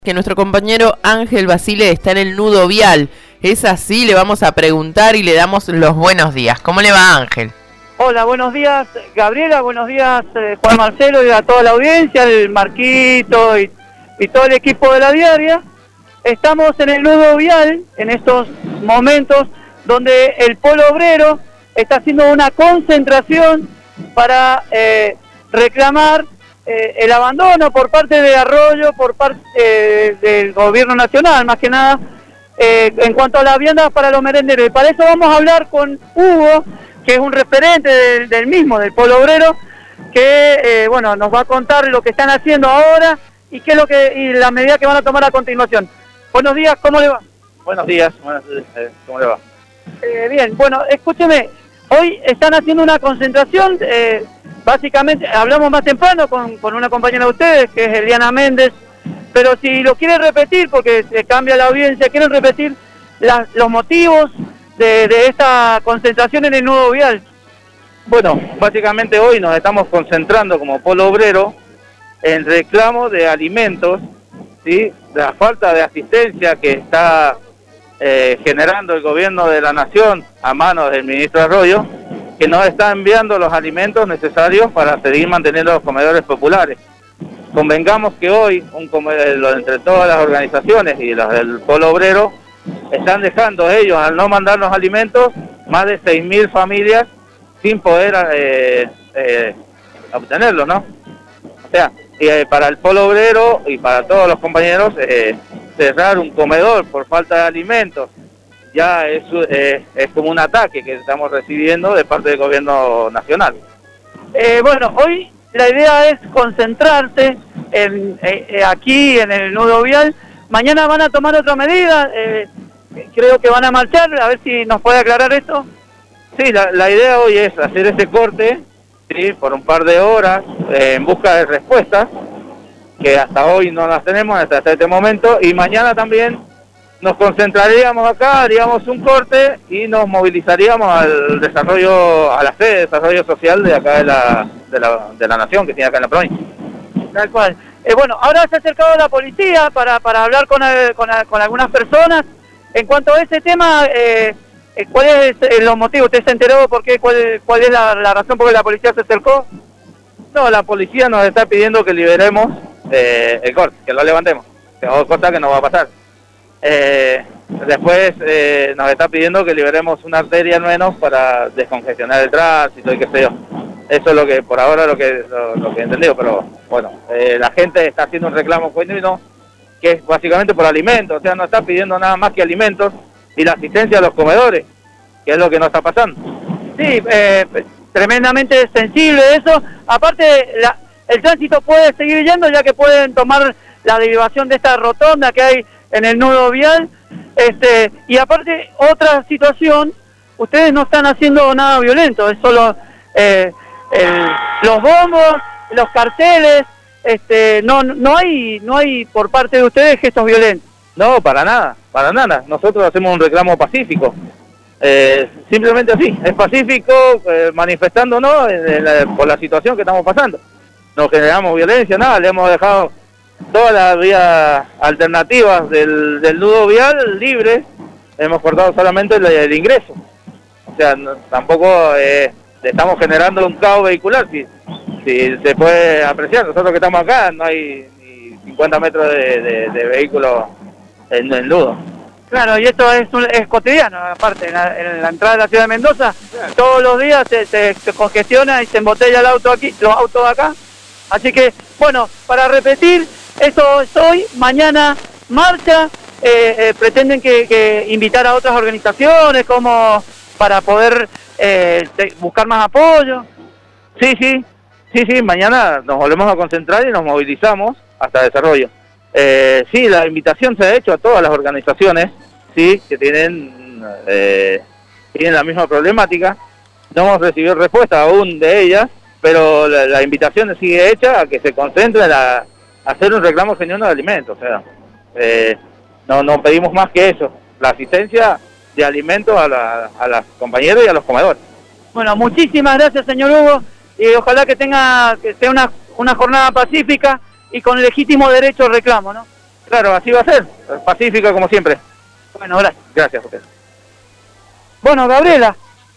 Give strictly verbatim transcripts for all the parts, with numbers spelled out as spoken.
Que nuestro compañero Ángel Basile está en el nudo vial. Es así, le vamos a preguntar y le damos los buenos días. ¿Cómo le va, Ángel? Hola, buenos días, Gabriela, buenos días, eh, Juan Marcelo y a toda la audiencia, el Marquito y, y todo el equipo de la diaria. Estamos en el nudo vial en estos momentos donde el Polo Obrero está haciendo una concentración para eh, reclamar Eh, el abandono por parte de Arroyo, por parte eh, del gobierno nacional, más que nada, eh, en cuanto a las viandas para los merenderos. Y para eso vamos a hablar con Hugo, que es un referente del, del mismo, del Polo Obrero, que eh, bueno, nos va a contar lo que están haciendo ahora y qué es lo que y la medida que van a tomar a continuación. Buenos días, ¿cómo le va? Buenos días, buenos días. ¿Cómo le va? Eh, bien, bueno, escúcheme, hoy están haciendo una concentración. eh, Básicamente, hablamos más temprano con, con una compañera de ustedes, que es Eliana Méndez, pero si lo quieren repetir, porque se cambia la audiencia, quieren repetir la, los motivos de, de esta concentración en el nudo vial. Bueno, básicamente hoy nos estamos concentrando como Polo Obrero en reclamo de alimentos, ¿sí? De la falta de asistencia que está eh, generando el gobierno de la nación a manos del ministro Arroyo, que nos está enviando los alimentos necesarios para seguir manteniendo los comedores populares. Convengamos que hoy, un comedor, entre todas las organizaciones y los del Polo Obrero, están dejando ellos, al no mandar los alimentos, más de seis mil familias sin poder eh, eh, obtenerlos, ¿no? O sea, y, eh, para el Polo Obrero y para todos los compañeros, eh, cerrar un comedor por falta de alimentos, ya es, eh, es como un ataque que estamos recibiendo de parte del gobierno nacional. Eh, bueno, hoy la idea es concentrarse en, eh, aquí en el nudo vial. Mañana van a tomar otra medida, eh, creo que van a marchar, a ver si nos puede aclarar esto. Sí, la, la idea hoy es hacer ese corte, ¿sí? Por un par de horas, eh, en busca de respuestas, que hasta hoy no las tenemos, hasta este momento, y mañana también nos concentraríamos acá, haríamos un corte y nos movilizaríamos al desarrollo, a la sede de desarrollo social de acá de la, de la, de la nación que tiene acá en la provincia. Tal cual. Eh, bueno, ahora se ha acercado la policía para, para hablar con, el, con, con algunas personas. En cuanto a ese tema, eh, ¿cuál es eh, los motivos? ¿Usted se enteró por qué? ¿Cuál, cuál es la, la razón por la que la policía se acercó? No, la policía nos está pidiendo que liberemos eh, el corte, que lo levantemos. Que otra cosa que no va a pasar. Eh, después eh, nos está pidiendo que liberemos una arteria al menos para descongestionar el tránsito y qué sé yo. Eso es lo que por ahora lo que lo, lo que he entendido, pero bueno, eh, la gente está haciendo un reclamo genuino que es básicamente por alimentos, o sea, no está pidiendo nada más que alimentos y la asistencia a los comedores, que es lo que no está pasando. Sí, eh, tremendamente sensible eso. Aparte, la, el tránsito puede seguir yendo ya que pueden tomar la derivación de esta rotonda que hay en el nudo vial, este, y aparte otra situación, ustedes no están haciendo nada violento, es solo eh, el, los bombos, los carteles, este, no, no hay, no hay por parte de ustedes gestos violentos. No, para nada, para nada. Nosotros hacemos un reclamo pacífico, eh, simplemente así, es pacífico, eh, manifestándonos en, en la, por la situación que estamos pasando. No generamos violencia, nada, le hemos dejado todas las vías alternativas del, del nudo vial libres, hemos cortado solamente el, el ingreso. O sea, no, tampoco eh, estamos generando un caos vehicular, si, si se puede apreciar. Nosotros que estamos acá no hay ni cincuenta metros de, de, de vehículos en el nudo. Claro, y esto es, un, es cotidiano, aparte, en la, en la entrada de la ciudad de Mendoza, claro. Todos los días se, se, se congestiona y se embotella el auto aquí, los autos acá. Así que, bueno, para repetir, eso es hoy, mañana marcha, eh, eh, pretenden que, que invitar a otras organizaciones como para poder eh, buscar más apoyo. Sí, sí, sí, sí, mañana nos volvemos a concentrar y nos movilizamos hasta desarrollo. Eh, sí, la invitación se ha hecho a todas las organizaciones, sí, que tienen, eh, tienen la misma problemática. No hemos recibido respuesta aún de ellas, pero la, la invitación sigue hecha a que se concentren a hacer un reclamo genuino de alimentos. O sea, eh, no, no pedimos más que eso, la asistencia de alimentos a, la, a las compañeros y a los comedores. Bueno, muchísimas gracias, señor Hugo, y ojalá que tenga que sea una, una jornada pacífica y con legítimo derecho al reclamo, ¿no? Claro, así va a ser, pacífica como siempre. Bueno, gracias. Gracias a usted. Bueno, Gabriela.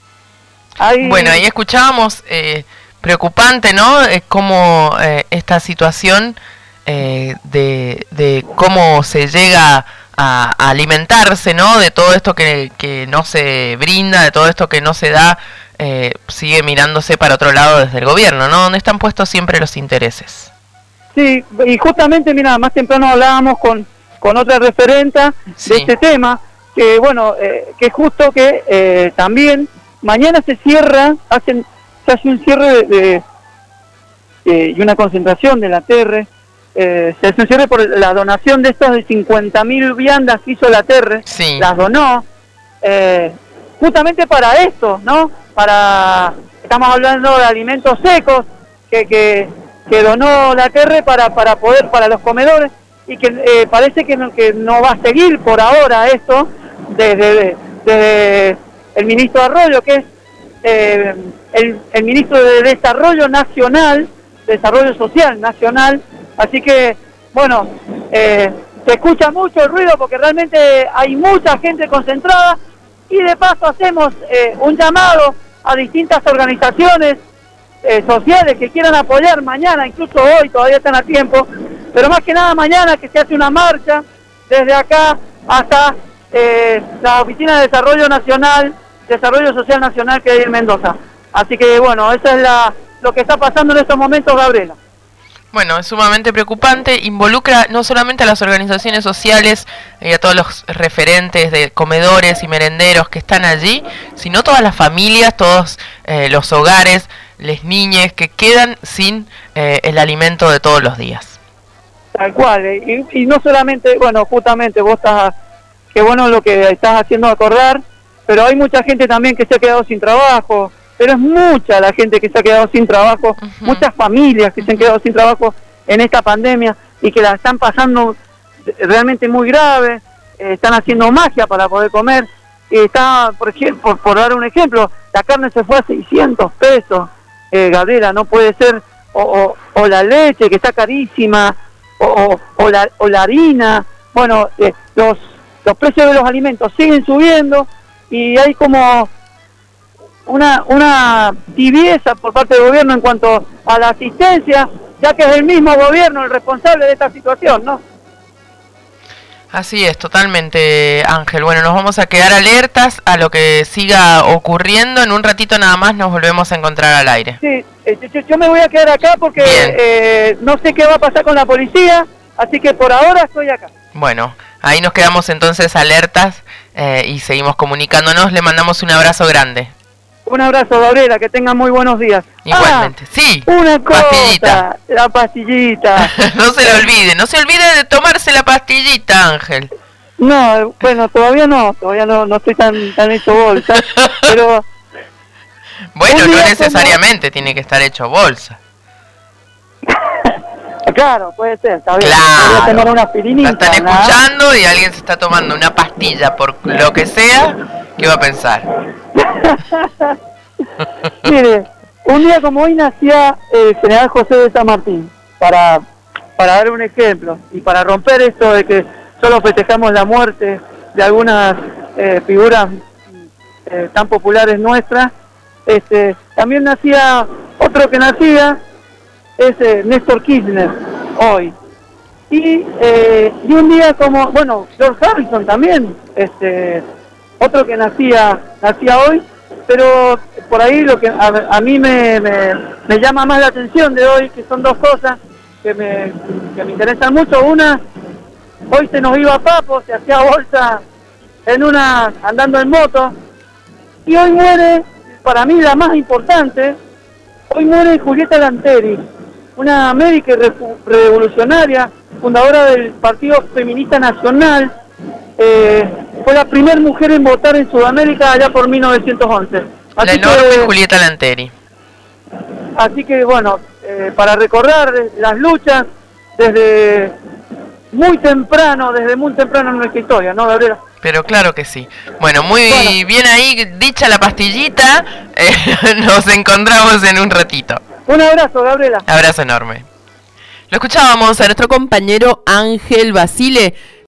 Ahí... Bueno, ahí escuchábamos, eh, preocupante, ¿no? Eh, cómo eh, esta situación eh, de, de cómo se llega a, a alimentarse, ¿no? De todo esto que, que no se brinda, de todo esto que no se da, eh, sigue mirándose para otro lado desde el gobierno, ¿no? Donde están puestos siempre los intereses. Sí, y justamente, mira, más temprano hablábamos con, con otra referenta Sí. de este tema, que bueno, eh, que justo que eh, también mañana se cierra, hacen, se hace un cierre de, de, eh, y una concentración de la T R, eh, se hace un cierre por la donación de estas de cincuenta mil viandas que hizo la T R, Sí. las donó, eh, justamente para esto, ¿no? Para, estamos hablando de alimentos secos, que, que, que donó la T R para, para poder, para los comedores, y que eh, parece que no, que no va a seguir por ahora esto, desde, desde el ministro Arroyo, que es eh, el, el ministro de Desarrollo Nacional, Desarrollo Social Nacional, así que, bueno, eh, se escucha mucho el ruido porque realmente hay mucha gente concentrada, y de paso hacemos eh, un llamado a distintas organizaciones eh, sociales que quieran apoyar mañana, incluso hoy, todavía están a tiempo, pero más que nada mañana, que se hace una marcha desde acá hasta eh, la Oficina de Desarrollo Nacional, Desarrollo Social Nacional que hay en Mendoza. Así que bueno, eso es la, lo que está pasando en estos momentos, Gabriela. Bueno, es sumamente preocupante, involucra no solamente a las organizaciones sociales y a todos los referentes de comedores y merenderos que están allí, sino todas las familias, todos eh, los hogares, las niñas que quedan sin eh, el alimento de todos los días. Tal cual, eh, y, y no solamente, bueno, justamente vos estás, qué bueno lo que estás haciendo acordar, pero hay mucha gente también que se ha quedado sin trabajo, pero es mucha la gente que se ha quedado sin trabajo, Uh-huh. muchas familias que uh-huh. se han quedado sin trabajo en esta pandemia y que la están pasando realmente muy grave, eh, están haciendo magia para poder comer, y está, por ejemplo, por, por dar un ejemplo, la carne se fue a seiscientos pesos, eh, Gabriela, no puede ser, o, o, o la leche que está carísima, o, o, o, la, o la harina, bueno, eh, los, los precios de los alimentos siguen subiendo, y hay como una una tibieza por parte del gobierno en cuanto a la asistencia, ya que es el mismo gobierno el responsable de esta situación, ¿no? Así es, totalmente, Ángel. Bueno, nos vamos a quedar alertas a lo que siga ocurriendo. En un ratito nada más nos volvemos a encontrar al aire. Sí, eh, yo, yo me voy a quedar acá porque eh, no sé qué va a pasar con la policía, así que por ahora estoy acá. Bueno, ahí nos quedamos entonces alertas eh, y seguimos comunicándonos. Le mandamos un abrazo grande. Un abrazo, Gabriela, que tengan muy buenos días. Igualmente. Ah, sí, una cosa, pastillita. La pastillita. No se le olvide, no se olvide de tomarse la pastillita, Ángel. No, bueno, todavía no, todavía no, no estoy tan, tan hecho bolsa, pero... Bueno, no necesariamente como... tiene que estar hecho bolsa. Claro, puede ser, está bien. Claro. Voy a tener una aspirinita. La están escuchando, ¿no? Y alguien se está tomando una pastilla por lo que sea, ¿qué va a pensar? Mire, un día como hoy nacía el general José de San Martín, para, para dar un ejemplo, y para romper esto de que solo festejamos la muerte de algunas eh, figuras eh, tan populares nuestras, este, también nacía otro que nacía, es eh, Néstor Kirchner, hoy. Y, eh, y un día como, bueno, George Harrison también, este, otro que nacía, nacía hoy, pero por ahí lo que a, a mí me, me, me llama más la atención de hoy, que son dos cosas que me, que me interesan mucho. Una, hoy se nos iba Papo, se hacía bolsa en una, andando en moto, y hoy muere, para mí la más importante, hoy muere Julieta Lanteri, una médica revolucionaria, fundadora del Partido Feminista Nacional, eh, fue la primera mujer en votar en Sudamérica allá por mil novecientos once. Así la enorme que, Julieta Lanteri. Así que bueno, eh, para recordar las luchas desde muy temprano, desde muy temprano en nuestra historia, ¿no, Gabriela? Pero claro que sí. Bueno, muy bueno. Bien ahí, dicha la pastillita, eh, nos encontramos en un ratito. Un abrazo, Gabriela. Abrazo enorme. Lo escuchábamos a nuestro compañero Ángel Basile